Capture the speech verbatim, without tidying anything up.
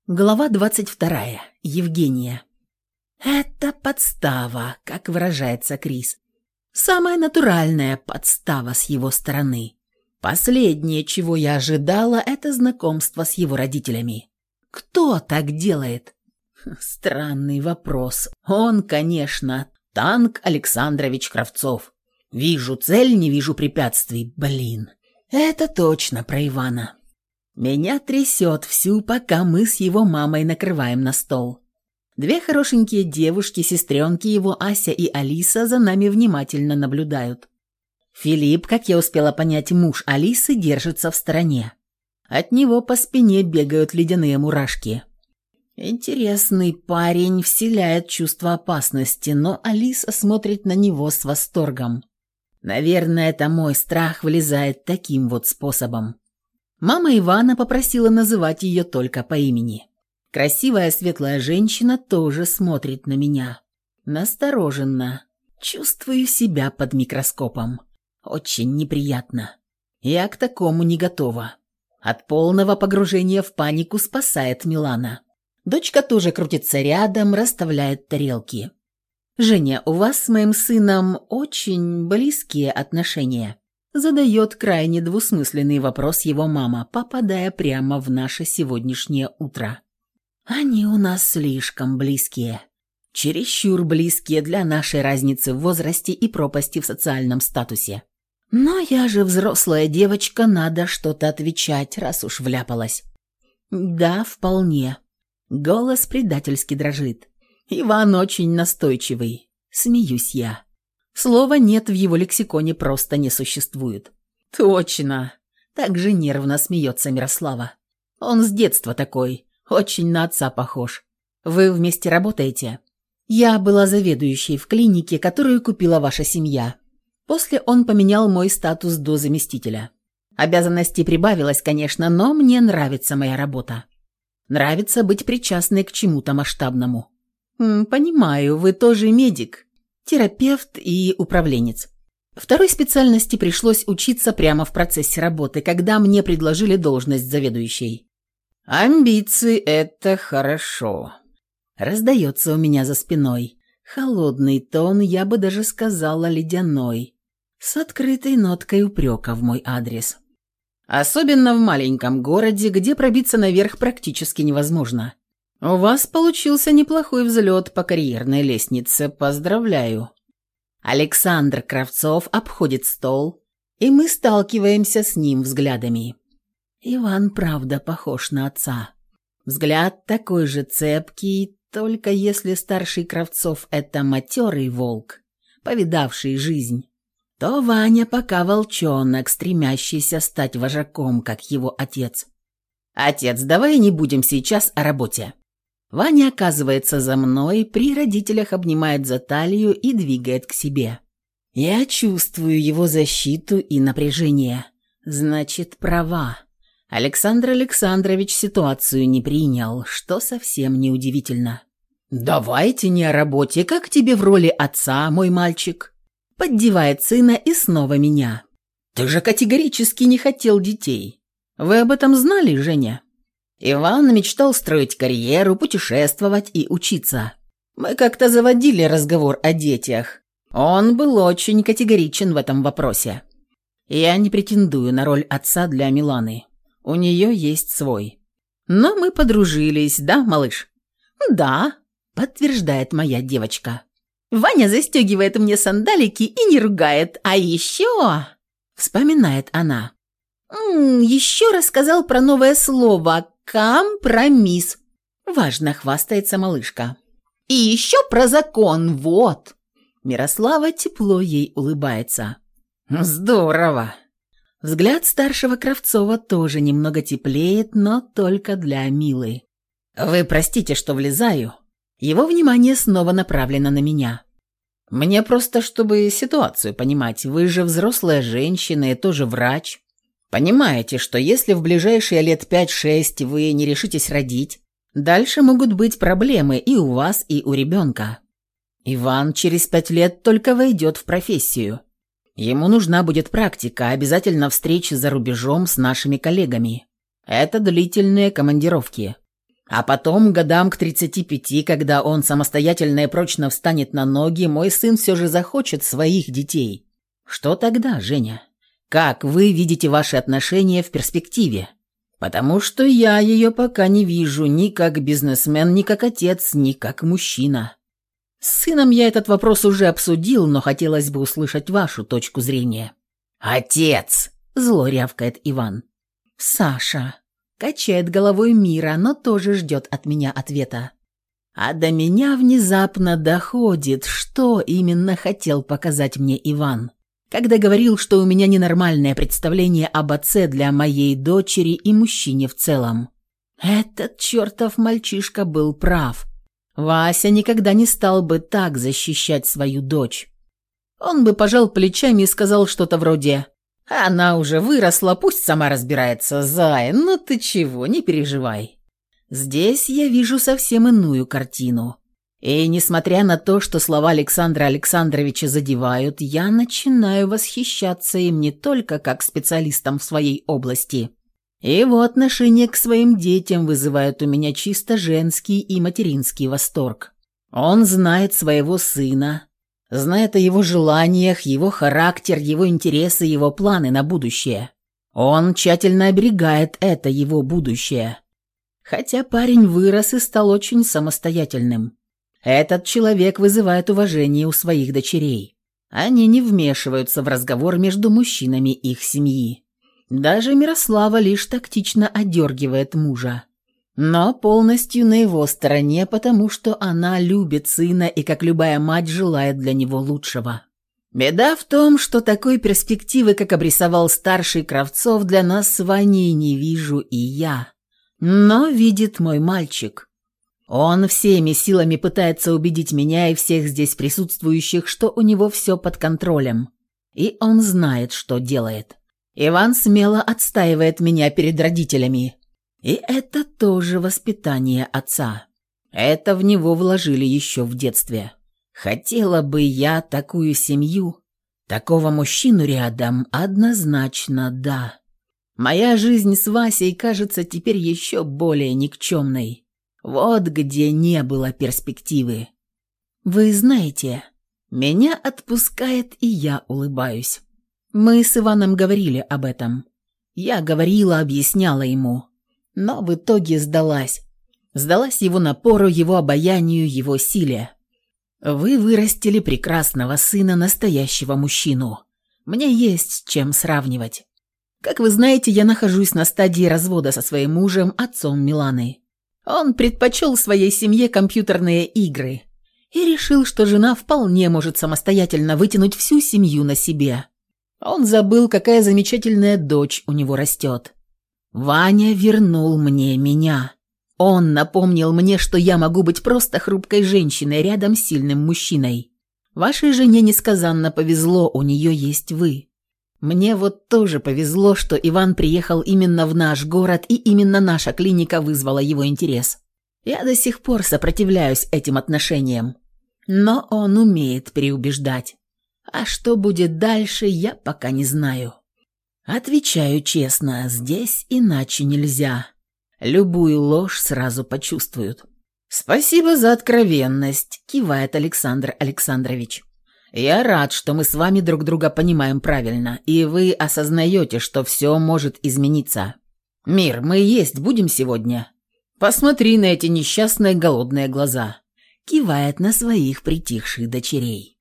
Глава двадцать вторая. Евгения. «Это подстава», как выражается Крис. Самая натуральная подстава с его стороны. Последнее, чего я ожидала, это знакомство с его родителями. Кто так делает? Странный вопрос. Он, конечно, Танк Александрович Кравцов. Вижу цель, не вижу препятствий. Блин, это точно про Ивана. Меня трясет всю, пока мы с его мамой накрываем на стол. Две хорошенькие девушки, сестренки его, Ася и Алиса, за нами внимательно наблюдают. Филипп, как я успела понять, муж Алисы, держится в стороне. От него по спине бегают ледяные мурашки. Интересный парень, вселяет чувство опасности, но Алиса смотрит на него с восторгом. Наверное, это мой страх вылезает таким вот способом. Мама Ивана попросила называть ее только по имени. Красивая светлая женщина тоже смотрит на меня. Настороженно. Чувствую себя под микроскопом. Очень неприятно. Я к такому не готова. От полного погружения в панику спасает Милана. Дочка тоже крутится рядом, расставляет тарелки. «Женя, у вас с моим сыном очень близкие отношения?» Задает крайне двусмысленный вопрос его мама, попадая прямо в наше сегодняшнее утро. «Они у нас слишком близкие. Чересчур близкие для нашей разницы в возрасте и пропасти в социальном статусе. Но я же взрослая девочка, надо что-то отвечать, раз уж вляпалась». «Да, вполне». Голос предательски дрожит. Иван очень настойчивый. Смеюсь я. Слова «нет» в его лексиконе просто не существует. «Точно!» Так же нервно смеется Мирослава. «Он с детства такой, очень на отца похож. Вы вместе работаете?» «Я была заведующей в клинике, которую купила ваша семья. После он поменял мой статус до заместителя. Обязанностей прибавилось, конечно, но мне нравится моя работа. Нравится быть причастной к чему-то масштабному». М, «Понимаю, вы тоже медик, терапевт и управленец. Второй специальности пришлось учиться прямо в процессе работы, когда мне предложили должность заведующей». «Амбиции – это хорошо», – раздается у меня за спиной. Холодный тон, я бы даже сказала ледяной, с открытой ноткой упрека в мой адрес. «Особенно в маленьком городе, где пробиться наверх практически невозможно. У вас получился неплохой взлет по карьерной лестнице, поздравляю». Александр Кравцов обходит стол, и мы сталкиваемся с ним взглядами. Иван правда похож на отца. Взгляд такой же цепкий, только если старший Кравцов – это матерый волк, повидавший жизнь, то Ваня пока волчонок, стремящийся стать вожаком, как его отец. «Отец, давай не будем сейчас о работе». Ваня оказывается за мной, при родителях обнимает за талию и двигает к себе. Я чувствую его защиту и напряжение. Значит, права. Александр Александрович ситуацию не принял, что совсем неудивительно. «Давайте не о работе, как тебе в роли отца, мой мальчик?» Поддевает сына и снова меня. «Ты же категорически не хотел детей. Вы об этом знали, Женя?» Иван мечтал строить карьеру, путешествовать и учиться. Мы как-то заводили разговор о детях. Он был очень категоричен в этом вопросе. Я не претендую на роль отца для Миланы. У нее есть свой. Но мы подружились, да, малыш? «Да», — подтверждает моя девочка. «Ваня застегивает мне сандалики и не ругает. А еще...» — вспоминает она. «М-м, еще рассказал про новое слово «компромисс». Важно хвастается малышка. «И еще про закон, вот». Мирослава тепло ей улыбается. «Здорово». Взгляд старшего Кравцова тоже немного теплеет, но только для Милы. «Вы простите, что влезаю». Его внимание снова направлено на меня. «Мне просто, чтобы ситуацию понимать, вы же взрослая женщина и тоже врач. Понимаете, что если в ближайшие лет пять-шесть вы не решитесь родить, дальше могут быть проблемы и у вас, и у ребенка. Иван через пять лет только войдет в профессию. Ему нужна будет практика, обязательно встречи за рубежом с нашими коллегами. Это длительные командировки. А потом, годам к тридцати пяти, когда он самостоятельно и прочно встанет на ноги, мой сын все же захочет своих детей. Что тогда, Женя? Как вы видите ваши отношения в перспективе? Потому что я ее пока не вижу ни как бизнесмен, ни как отец, ни как мужчина. С сыном я этот вопрос уже обсудил, но хотелось бы услышать вашу точку зрения». «Отец!» – зло рявкает Иван. «Саша!» – качает головой Мира, но тоже ждет от меня ответа. А до меня внезапно доходит, что именно хотел показать мне Иван, когда говорил, что у меня ненормальное представление об отце для моей дочери и мужчине в целом. Этот чертов мальчишка был прав. Вася никогда не стал бы так защищать свою дочь. Он бы пожал плечами и сказал что-то вроде: «Она уже выросла, пусть сама разбирается, Зай, ну ты чего, не переживай». Здесь я вижу совсем иную картину. И несмотря на то, что слова Александра Александровича задевают, я начинаю восхищаться им не только как специалистом в своей области. Его отношение к своим детям вызывает у меня чисто женский и материнский восторг. Он знает своего сына, знает о его желаниях, его характер, его интересы, его планы на будущее. Он тщательно оберегает это его будущее. Хотя парень вырос и стал очень самостоятельным. Этот человек вызывает уважение у своих дочерей. Они не вмешиваются в разговор между мужчинами их семьи. Даже Мирослава лишь тактично одергивает мужа. Но полностью на его стороне, потому что она любит сына и, как любая мать, желает для него лучшего. Беда в том, что такой перспективы, как обрисовал старший Кравцов, для нас с Ваней не вижу и я. Но видит мой мальчик. Он всеми силами пытается убедить меня и всех здесь присутствующих, что у него все под контролем. И он знает, что делает. Иван смело отстаивает меня перед родителями. И это тоже воспитание отца. Это в него вложили еще в детстве. Хотела бы я такую семью, такого мужчину рядом, однозначно да. Моя жизнь с Васей кажется теперь еще более никчемной. Вот где не было перспективы. Вы знаете, меня отпускает, и я улыбаюсь. Мы с Иваном говорили об этом. Я говорила, объясняла ему. Но в итоге сдалась. Сдалась его напору, его обаянию, его силе. Вы вырастили прекрасного сына, настоящего мужчину. Мне есть с чем сравнивать. Как вы знаете, я нахожусь на стадии развода со своим мужем, отцом Миланы. Он предпочел своей семье компьютерные игры и решил, что жена вполне может самостоятельно вытянуть всю семью на себе. Он забыл, какая замечательная дочь у него растет. Ваня вернул мне меня. Он напомнил мне, что я могу быть просто хрупкой женщиной рядом с сильным мужчиной. Вашей жене несказанно повезло, у нее есть вы. Мне вот тоже повезло, что Иван приехал именно в наш город, и именно наша клиника вызвала его интерес. Я до сих пор сопротивляюсь этим отношениям. Но он умеет переубеждать. А что будет дальше, я пока не знаю. Отвечаю честно, здесь иначе нельзя. Любую ложь сразу почувствуют. «Спасибо за откровенность», – кивает Александр Александрович. «Я рад, что мы с вами друг друга понимаем правильно, и вы осознаете, что все может измениться. Мир, мы есть будем сегодня? Посмотри на эти несчастные голодные глаза», – кивает на своих притихших дочерей.